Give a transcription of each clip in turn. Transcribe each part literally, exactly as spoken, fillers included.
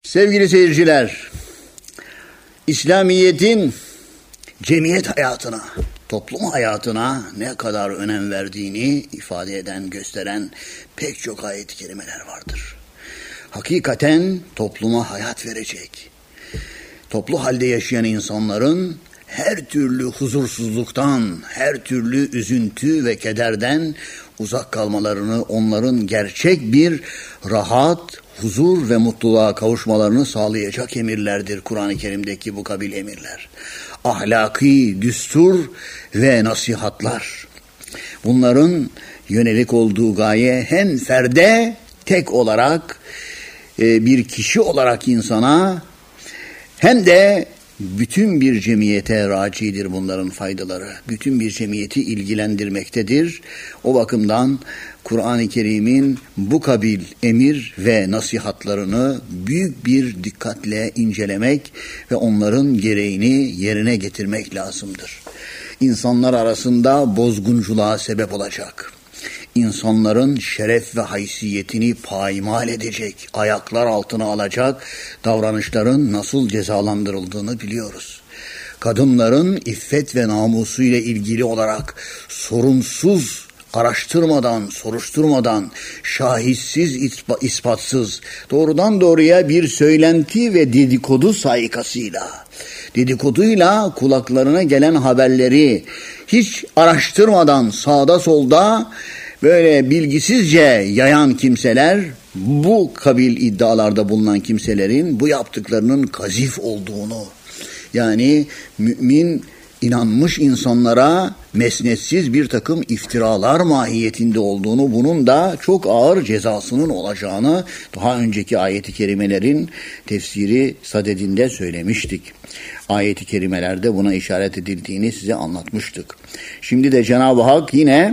Sevgili seyirciler, İslamiyet'in cemiyet hayatına, toplum hayatına ne kadar önem verdiğini ifade eden, gösteren pek çok ayet-i kerimeler vardır. Hakikaten topluma hayat verecek, toplu halde yaşayan insanların her türlü huzursuzluktan, her türlü üzüntü ve kederden uzak kalmalarını, onların gerçek bir rahat, huzur ve mutluluğa kavuşmalarını sağlayacak emirlerdir Kur'an-ı Kerim'deki bu kabil emirler. Ahlaki düstur ve nasihatlar. Bunların yönelik olduğu gaye hem ferde tek olarak bir kişi olarak insana hem de bütün bir cemiyete racidir bunların faydaları. Bütün bir cemiyeti ilgilendirmektedir. O bakımdan Kur'an-ı Kerim'in bu kabil emir ve nasihatlarını büyük bir dikkatle incelemek ve onların gereğini yerine getirmek lazımdır. İnsanlar arasında bozgunculuğa sebep olacak, İnsanların şeref ve haysiyetini payimal edecek, ayaklar altına alacak davranışların nasıl cezalandırıldığını biliyoruz. Kadınların iffet ve namusu ile ilgili olarak sorunsuz, araştırmadan, soruşturmadan, şahitsiz, ispatsız, doğrudan doğruya bir söylenti ve dedikodu saikasıyla, dedikoduyla kulaklarına gelen haberleri hiç araştırmadan sağda solda böyle bilgisizce yayan kimseler, bu kabil iddialarda bulunan kimselerin bu yaptıklarının kazif olduğunu, yani mümin inanmış insanlara mesnetsiz bir takım iftiralar mahiyetinde olduğunu, bunun da çok ağır cezasının olacağını daha önceki ayet-i kerimelerin tefsiri sadedinde söylemiştik. Ayet-i kerimelerde buna işaret edildiğini size anlatmıştık. Şimdi de Cenab-ı Hak yine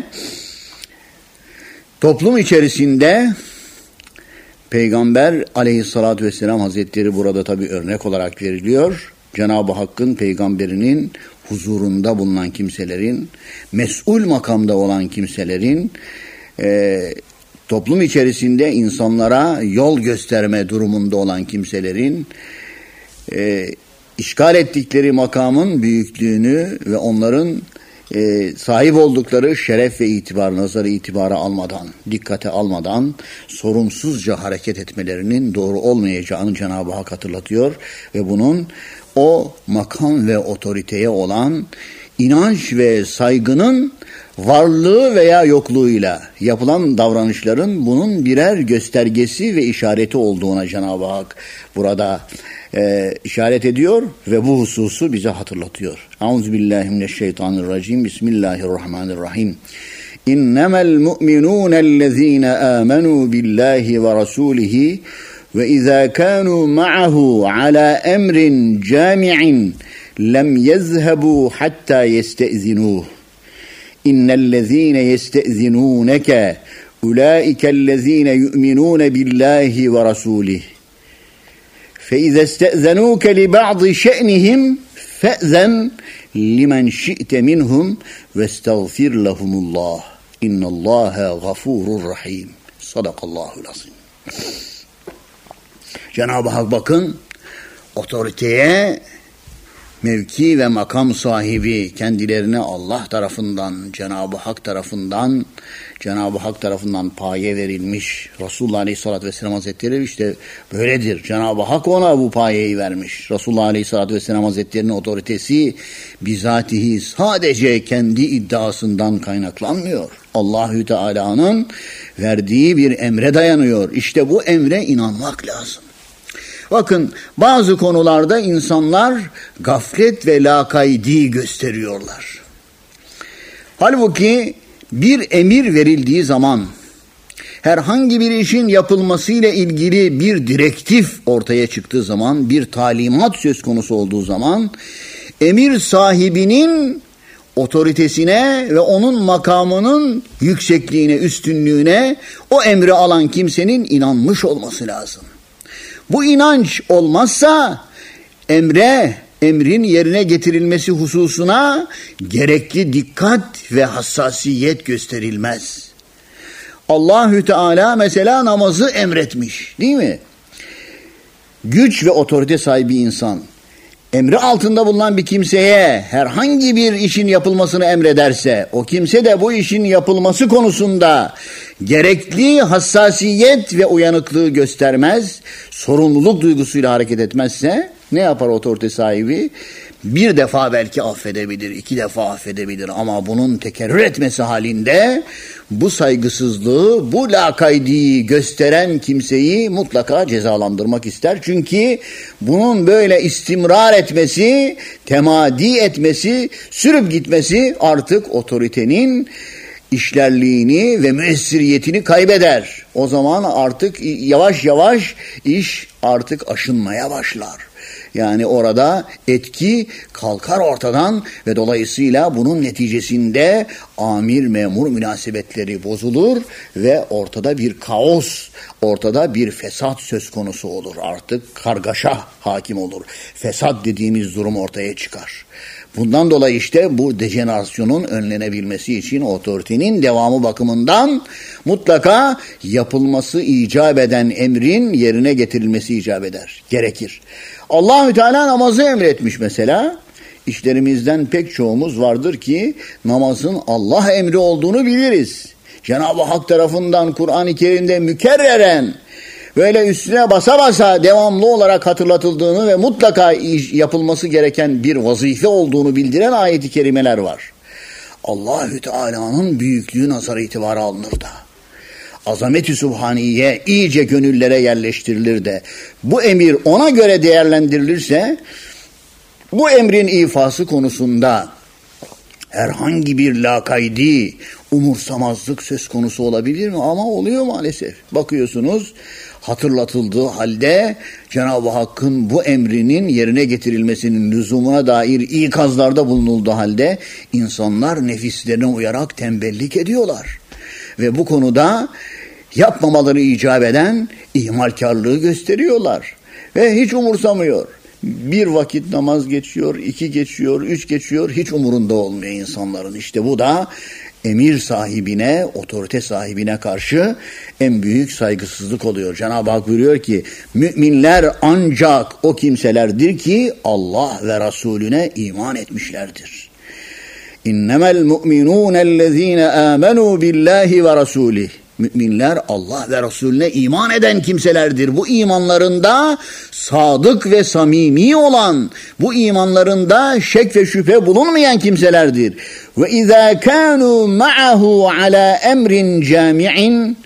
toplum içerisinde Peygamber aleyhissalatü vesselam Hazretleri burada tabii örnek olarak veriliyor. Cenab-ı Hakk'ın peygamberinin huzurunda bulunan kimselerin, mesul makamda olan kimselerin e, toplum içerisinde insanlara yol gösterme durumunda olan kimselerin e, işgal ettikleri makamın büyüklüğünü ve onların e, sahip oldukları şeref ve itibar, nazarı itibara almadan, dikkate almadan sorumsuzca hareket etmelerinin doğru olmayacağını Cenab-ı Hak hatırlatıyor ve bunun o makam ve otoriteye olan inanç ve saygının varlığı veya yokluğuyla yapılan davranışların bunun birer göstergesi ve işareti olduğuna Cenab-ı Hak burada e, işaret ediyor ve bu hususu bize hatırlatıyor. Euzubillahimineşşeytanirracim. Bismillahirrahmanirrahim. İnnemel mu'minûnellezîne âmenû billahi ve rasûlihi ve izâ kânû ma'ahu alâ emrin câmi'in lem yezhebû hattâ yeste'zinûh. İnnellezîne yeste'zinûneke ulâikellezîne yu'minûne billahi ve rasûlihi. فَإِذَا اسْتَأْذَنُوكَ لِبَعْضِ شَأْنِهِمْ فَأْذَنْ لِمَنْ شِئْتَ مِنْهُمْ وَاسْتَغْفِرْ لَهُمُ اللّٰهِ اِنَّ اللّٰهَ غَفُورٌ رَحِيمٌ. Sadakallahul azim. Cenab-ı Hak bakın, otoriteye, mevki ve makam sahibi kendilerine Allah tarafından, Cenab-ı Hak tarafından, Cenab-ı Hak tarafından paye verilmiş. Resulullah Aleyhisselatü Vesselam Hazretleri işte böyledir. Cenab-ı Hak ona bu payeyi vermiş. Resulullah Aleyhisselatü Vesselam Hazretleri'nin otoritesi bizatihi sadece kendi iddiasından kaynaklanmıyor. Allahü Teala'nın verdiği bir emre dayanıyor. İşte bu emre inanmak lazım. Bakın, bazı konularda insanlar gaflet ve lakaydi gösteriyorlar. Halbuki bir emir verildiği zaman, herhangi bir işin yapılmasıyla ilgili bir direktif ortaya çıktığı zaman, bir talimat söz konusu olduğu zaman, emir sahibinin otoritesine ve onun makamının yüksekliğine, üstünlüğüne o emri alan kimsenin inanmış olması lazım. Bu inanç olmazsa emre, emrin yerine getirilmesi hususuna gerekli dikkat ve hassasiyet gösterilmez. Allahü Teala mesela namazı emretmiş, değil mi? güç ve otorite sahibi insan emri altında bulunan bir kimseye herhangi bir işin yapılmasını emrederse, o kimse de bu işin yapılması konusunda gerekli hassasiyet ve uyanıklığı göstermez, sorumluluk duygusuyla hareket etmezse ne yapar otorite sahibi? Bir defa belki affedebilir, iki defa affedebilir ama bunun tekerrür etmesi halinde bu saygısızlığı, bu lakaydiyi gösteren kimseyi mutlaka cezalandırmak ister. Çünkü bunun böyle istimrar etmesi, temadi etmesi, sürüp gitmesi artık otoritenin işlerliğini ve müessiriyetini kaybeder. O zaman artık yavaş yavaş iş artık aşınmaya başlar. Yani orada etki kalkar ortadan ve dolayısıyla bunun neticesinde amir memur münasebetleri bozulur ve ortada bir kaos, ortada bir fesat söz konusu olur. Artık kargaşa hakim olur. Fesat dediğimiz durum ortaya çıkar. Bundan dolayı işte bu dejenerasyonun önlenebilmesi için otoritenin devamı bakımından mutlaka yapılması icap eden emrin yerine getirilmesi icap eder, gerekir. Allah-u Teala namazı emretmiş mesela. İşlerimizden pek çoğumuz vardır ki namazın Allah emri olduğunu biliriz. Cenab-ı Hak tarafından Kur'an-ı Kerim'de mükerreren böyle üstüne basa basa devamlı olarak hatırlatıldığını ve mutlaka yapılması gereken bir vazife olduğunu bildiren ayet-i kerimeler var. Allah-u Teala'nın büyüklüğü nazara itibara alınır da, azamet-i Sübhaniye iyice gönüllere yerleştirilir de, bu emir ona göre değerlendirilirse, bu emrin ifası konusunda herhangi bir lakaydi, umursamazlık söz konusu olabilir mi? Ama oluyor maalesef. Bakıyorsunuz, hatırlatıldığı halde Cenab-ı Hakk'ın bu emrinin yerine getirilmesinin lüzumuna dair ikazlarda bulunulduğu halde insanlar nefislerine uyarak tembellik ediyorlar. Ve bu konuda yapmamaları icap eden ihmalkarlığı gösteriyorlar. Ve hiç umursamıyor. Bir vakit namaz geçiyor, iki geçiyor, üç geçiyor, hiç umurunda olmuyor insanların. İşte bu da emir sahibine, otorite sahibine karşı en büyük saygısızlık oluyor. Cenab-ı Hak buyuruyor ki, müminler ancak o kimselerdir ki Allah ve Resulüne iman etmişlerdir. İnnemel mu'minûnellezîne âmenû billâhi ve rasûlih. Müminler Allah ve Resulüne iman eden kimselerdir. Bu imanlarında sadık ve samimi olan, bu imanlarında şek ve şüphe bulunmayan kimselerdir. Ve izâ kânû ma'ahu alâ emrin câmi'in.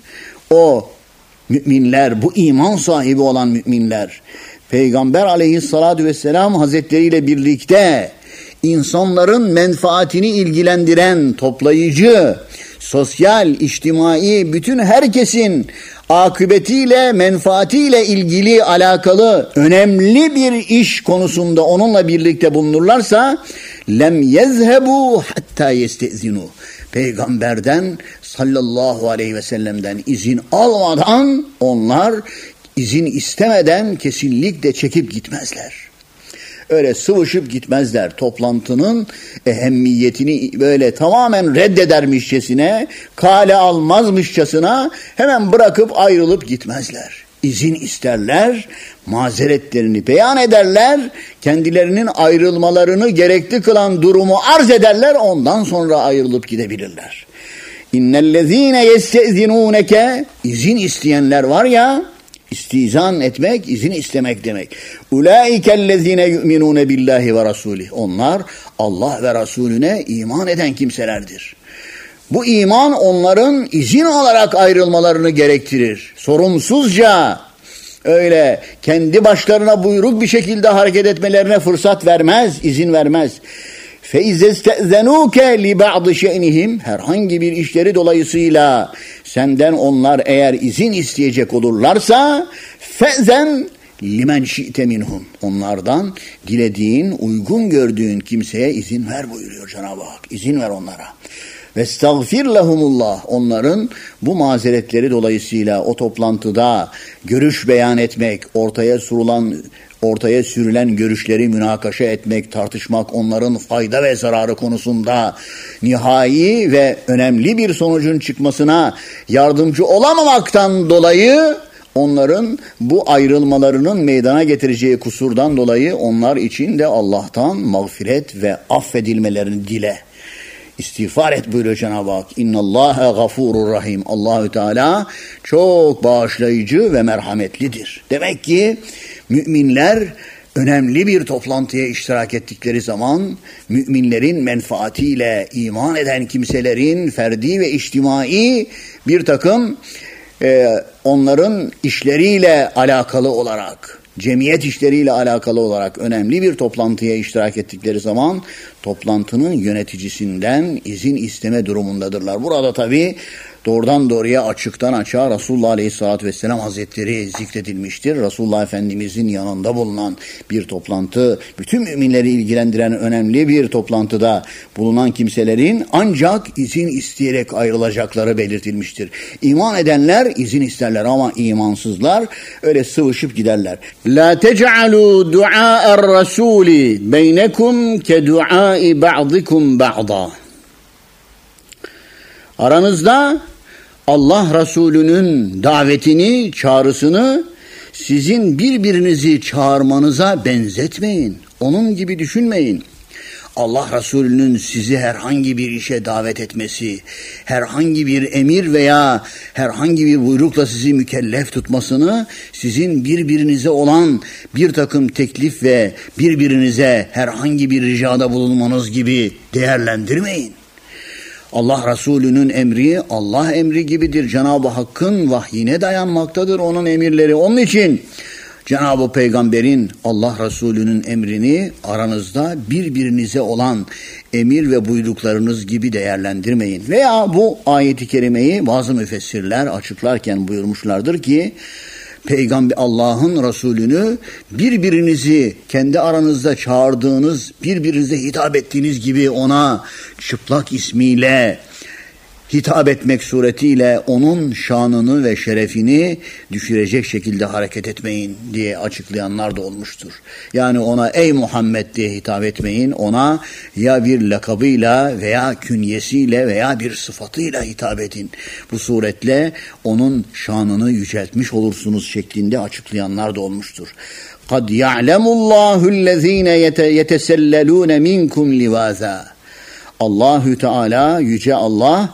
O müminler, bu iman sahibi olan müminler, Peygamber aleyhissalâtu vesselâm hazretleriyle birlikte insanların menfaatini ilgilendiren, toplayıcı, sosyal, içtimai, bütün herkesin akıbetiyle, menfaatiyle ilgili, alakalı, önemli bir iş konusunda onunla birlikte bulunurlarsa lem yezhebu hatta yestezinu. Peygamberden sallallahu aleyhi ve sellem'den izin almadan onlar izin istemeden kesinlikle çekip gitmezler. Öyle sıvışıp gitmezler. Toplantının ehemmiyetini böyle tamamen reddedermişçesine, kale almazmışçasına hemen bırakıp ayrılıp gitmezler. İzin isterler, mazeretlerini beyan ederler, kendilerinin ayrılmalarını gerekli kılan durumu arz ederler, ondan sonra ayrılıp gidebilirler. İnnellezîne yestezinûneke, izin isteyenler var ya, İstizan etmek, izin istemek demek. Ulaikellezine yu'minune billahi ve rasulih. Onlar Allah ve Resulüne iman eden kimselerdir. Bu iman onların izin alarak ayrılmalarını gerektirir. Sorumsuzca öyle kendi başlarına buyruk bir şekilde hareket etmelerine fırsat vermez, izin vermez. فَاِذَسْتَأْذَنُوكَ لِبَعْضِ شَأْنِهِمْ. Herhangi bir işleri dolayısıyla senden onlar eğer izin isteyecek olurlarsa فَاَذَنْ limen şi'te minhum. Onlardan dilediğin, uygun gördüğün kimseye izin ver buyuruyor Cenab-ı Hak. İzin ver onlara. Vestagfir lehumullah. Onların bu mazeretleri dolayısıyla o toplantıda görüş beyan etmek, ortaya sunulan ortaya sürülen görüşleri münakaşa etmek, tartışmak, onların fayda ve zararı konusunda nihai ve önemli bir sonucun çıkmasına yardımcı olamamaktan dolayı onların bu ayrılmalarının meydana getireceği kusurdan dolayı onlar için de Allah'tan mağfiret ve affedilmelerini dile. İstiğfar et buyuruyor Cenab-ı Hak. İnnallâhe gafurur rahim. Allahü Teala çok bağışlayıcı ve merhametlidir. Demek ki müminler önemli bir toplantıya iştirak ettikleri zaman müminlerin menfaatiyle iman eden kimselerin ferdi ve içtimai bir takım e, onların işleriyle alakalı olarak, cemiyet işleriyle alakalı olarak önemli bir toplantıya iştirak ettikleri zaman toplantının yöneticisinden izin isteme durumundadırlar. Burada tabii doğrudan doğruya açıktan açığa Resulullah Aleyhisselatü Vesselam Hazretleri zikredilmiştir. Resulullah Efendimizin yanında bulunan bir toplantı, bütün müminleri ilgilendiren önemli bir toplantıda bulunan kimselerin ancak izin isteyerek ayrılacakları belirtilmiştir. İman edenler izin isterler ama imansızlar öyle sıvışıp giderler. La tec'alû du'a'er rasûli beynekum ke du'ai ba'dikum ba'da. Aranızda Allah Resulü'nün davetini, çağrısını sizin birbirinizi çağırmanıza benzetmeyin. Onun gibi düşünmeyin. Allah Resulü'nün sizi herhangi bir işe davet etmesi, herhangi bir emir veya herhangi bir buyrukla sizi mükellef tutmasını sizin birbirinize olan bir takım teklif ve birbirinize herhangi bir ricada bulunmanız gibi değerlendirmeyin. Allah Resulü'nün emri Allah emri gibidir. Cenab-ı Hakk'ın vahyine dayanmaktadır onun emirleri. Onun için Cenab-ı Peygamber'in Allah Resulü'nün emrini aranızda birbirinize olan emir ve buyruklarınız gibi değerlendirmeyin. Veya bu ayeti kerimeyi bazı müfessirler açıklarken buyurmuşlardır ki Peygamber Allah'ın Resulünü birbirinizi kendi aranızda çağırdığınız, birbirinize hitap ettiğiniz gibi ona çıplak ismiyle hitap etmek suretiyle onun şanını ve şerefini düşürecek şekilde hareket etmeyin diye açıklayanlar da olmuştur. Yani ona ey Muhammed diye hitap etmeyin, ona ya bir lakabıyla veya künyesiyle veya bir sıfatıyla hitap edin. Bu suretle onun şanını yüceltmiş olursunuz şeklinde açıklayanlar da olmuştur. قَدْ يَعْلَمُ اللّٰهُ الَّذ۪ينَ يَتَسَلَّلُونَ مِنْكُمْ لِوَازًا. Allahü Teala, Yüce Allah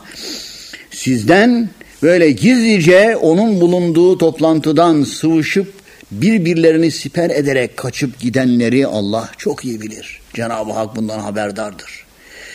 sizden böyle gizlice onun bulunduğu toplantıdan sıvışıp birbirlerini siper ederek kaçıp gidenleri Allah çok iyi bilir. Cenab-ı Hak bundan haberdardır.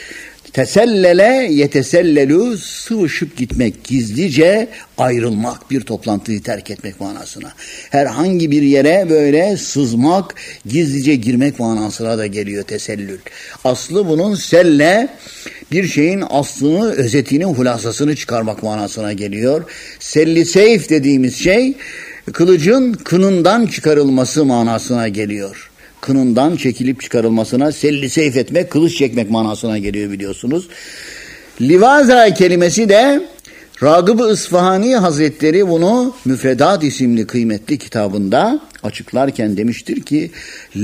Tesellele yetesellelu, sıvışıp gitmek, gizlice ayrılmak, bir toplantıyı terk etmek manasına. Herhangi bir yere böyle sızmak, gizlice girmek manasına da geliyor tesellül. Aslı bunun selle, bir şeyin aslını, özetini, hulasasını çıkarmak manasına geliyor. Selli seyf dediğimiz şey, kılıcın kınından çıkarılması manasına geliyor. Kınından çekilip çıkarılmasına selli seyf etmek, kılıç çekmek manasına geliyor biliyorsunuz. Livaza kelimesi de Ragıb-ı İsfahani Hazretleri bunu Müfredat isimli kıymetli kitabında açıklarken demiştir ki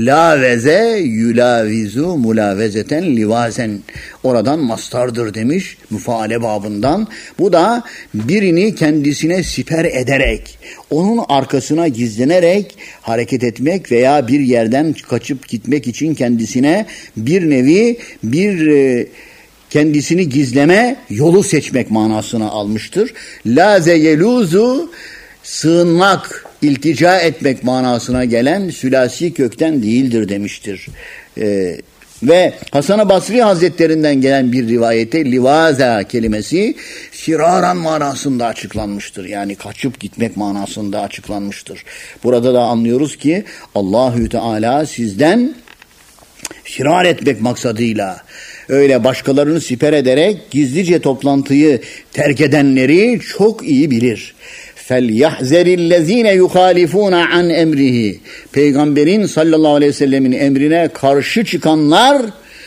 laveze yulavizu mulavezeten livazen, oradan mastardır demiş müfaale babından. Bu da birini kendisine siper ederek, onun arkasına gizlenerek hareket etmek veya bir yerden kaçıp gitmek için kendisine bir nevi bir e, kendisini gizleme yolu seçmek manasına almıştır. Laze yeluzu, sığınmak, iltica etmek manasına gelen sülasi kökten değildir demiştir. Ee, ve Hasan-ı Basri Hazretlerinden gelen bir rivayete livaza kelimesi firaran manasında açıklanmıştır. Yani kaçıp gitmek manasında açıklanmıştır. Burada da anlıyoruz ki Allahü Teala sizden firar etmek maksadıyla öyle başkalarını siper ederek gizlice toplantıyı terk edenleri çok iyi bilir. فَلْيَحْزَرِ الَّذ۪ينَ يُخَالِفُونَ عَنْ اَمْرِهِ. Peygamberin sallallahu aleyhi ve sellemin emrine karşı çıkanlar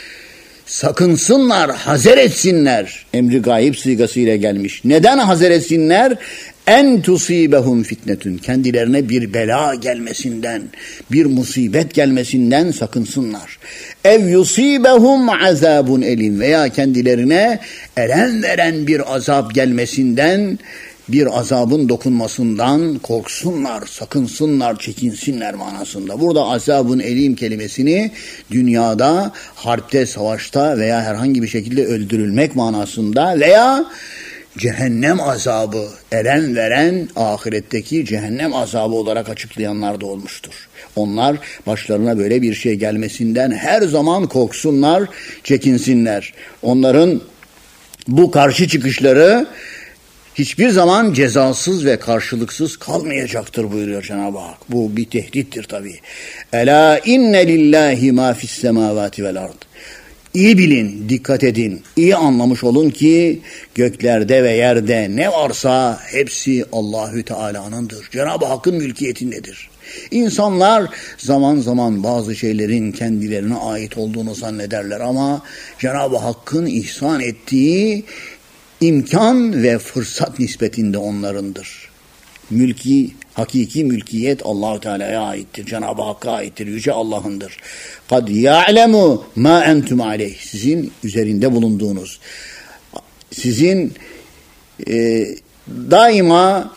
sakınsınlar, hazer etsinler. Emri gayip sigasıyla gelmiş. Neden hazer etsinler? En tusibehum fitnetun, kendilerine bir bela gelmesinden, bir musibet gelmesinden sakınsınlar. Ev yusibehum azabun elim, veya kendilerine elem veren bir azap gelmesinden, bir azabın dokunmasından korksunlar, sakınsınlar, çekinsinler manasında. Burada azabın elim kelimesini dünyada, harpte, savaşta veya herhangi bir şekilde öldürülmek manasında veya cehennem azabı, elen veren ahiretteki cehennem azabı olarak açıklayanlar da olmuştur. Onlar başlarına böyle bir şey gelmesinden her zaman korksunlar, çekinsinler. Onların bu karşı çıkışları hiçbir zaman cezasız ve karşılıksız kalmayacaktır buyuruyor Cenab-ı Hak. Bu bir tehdittir tabii. Ela inne lillahi ma fis semavati vel ard. İyi bilin, dikkat edin, iyi anlamış olun ki göklerde ve yerde ne varsa hepsi Allahü Teala'nındır. Cenab-ı Hakk'ın mülkiyetindedir. İnsanlar zaman zaman bazı şeylerin kendilerine ait olduğunu zannederler ama Cenab-ı Hakk'ın ihsan ettiği imkan ve fırsat nispetinde onlarındır. Mülki, hakiki mülkiyet Allah-u Teala'ya aittir. Cenab-ı Hakk'a aittir. Yüce Allah'ındır. Kad ya'lemu ma entum aleyh. Sizin üzerinde bulunduğunuz, sizin e, daima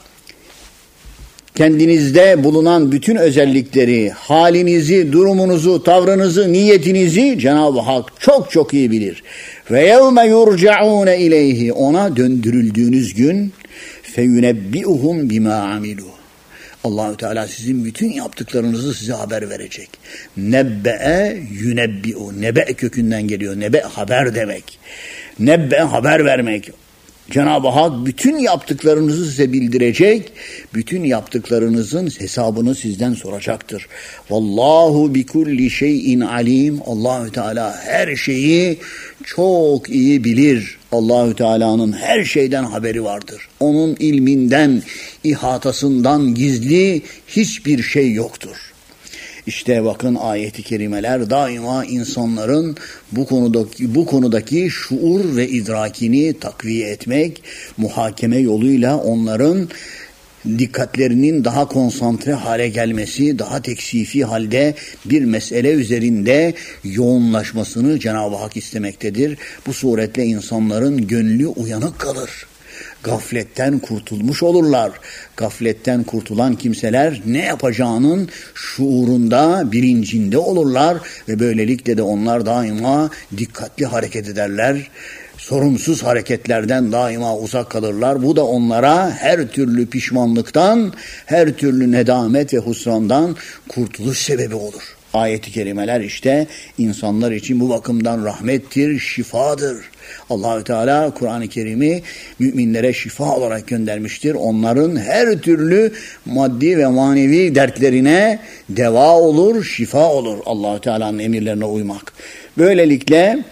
kendinizde bulunan bütün özellikleri, halinizi, durumunuzu, tavrınızı, niyetinizi Cenab-ı Hak çok çok iyi bilir. Ve yevme yurcaun ileyhi. Ona döndürüldüğünüz gün feyunebbi'uhum bima amilu. Allahü Teala sizin bütün yaptıklarınızı size haber verecek. Nebbe'e yunebbi'u. Nebe kökünden geliyor. Nebe haber demek. Nebbe haber vermek. Cenab-ı Hak bütün yaptıklarınızı size bildirecek. Bütün yaptıklarınızın hesabını sizden soracaktır. Vallahu bikulli şeyin alim. Allahü Teala her şeyi çok iyi bilir. Allahü Teala'nın her şeyden haberi vardır. Onun ilminden, ihatasından gizli hiçbir şey yoktur. İşte bakın ayet-i kerimeler daima insanların bu konudaki bu konudaki şuur ve idrakini takviye etmek, muhakeme yoluyla onların dikkatlerinin daha konsantre hale gelmesi, daha teksifi halde bir mesele üzerinde yoğunlaşmasını Cenab-ı Hak istemektedir. Bu suretle insanların gönlü uyanık kalır. Gafletten kurtulmuş olurlar. Gafletten kurtulan kimseler ne yapacağının şuurunda, bilincinde olurlar ve böylelikle de onlar daima dikkatli hareket ederler. Sorumsuz hareketlerden daima uzak kalırlar. Bu da onlara her türlü pişmanlıktan, her türlü nedamet ve husrandan kurtuluş sebebi olur. Ayet-i kerimeler işte insanlar için bu bakımdan rahmettir, şifadır. Allahü Teala Kur'an-ı Kerim'i müminlere şifa olarak göndermiştir. Onların her türlü maddi ve manevi dertlerine deva olur, şifa olur Allahü Teala'nın emirlerine uymak. Böylelikle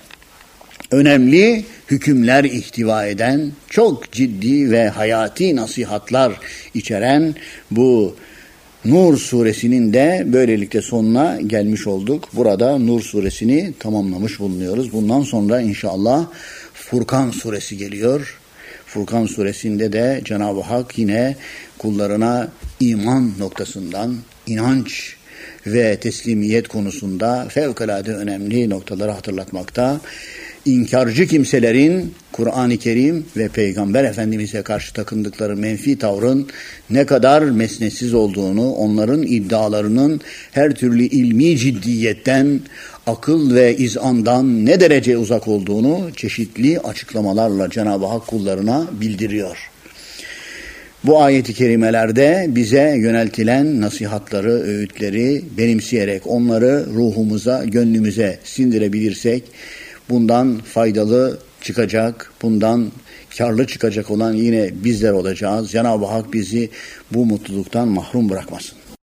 önemli hükümler ihtiva eden, çok ciddi ve hayati nasihatlar içeren bu Nur suresinin de böylelikle sonuna gelmiş olduk. Burada Nur suresini tamamlamış bulunuyoruz. Bundan sonra inşallah Furkan suresi geliyor. Furkan suresinde de Cenab-ı Hak yine kullarına iman noktasından, inanç ve teslimiyet konusunda fevkalade önemli noktaları hatırlatmakta. İnkarcı kimselerin Kur'an-ı Kerim ve Peygamber Efendimiz'e karşı takındıkları menfi tavrın ne kadar mesnetsiz olduğunu, onların iddialarının her türlü ilmi ciddiyetten, akıl ve izandan ne derece uzak olduğunu çeşitli açıklamalarla Cenab-ı Hak kullarına bildiriyor. Bu ayet-i kerimelerde bize yöneltilen nasihatları, öğütleri benimseyerek onları ruhumuza, gönlümüze sindirebilirsek, bundan faydalı çıkacak, bundan karlı çıkacak olan yine bizler olacağız. Cenab-ı Hak bizi bu mutluluktan mahrum bırakmasın.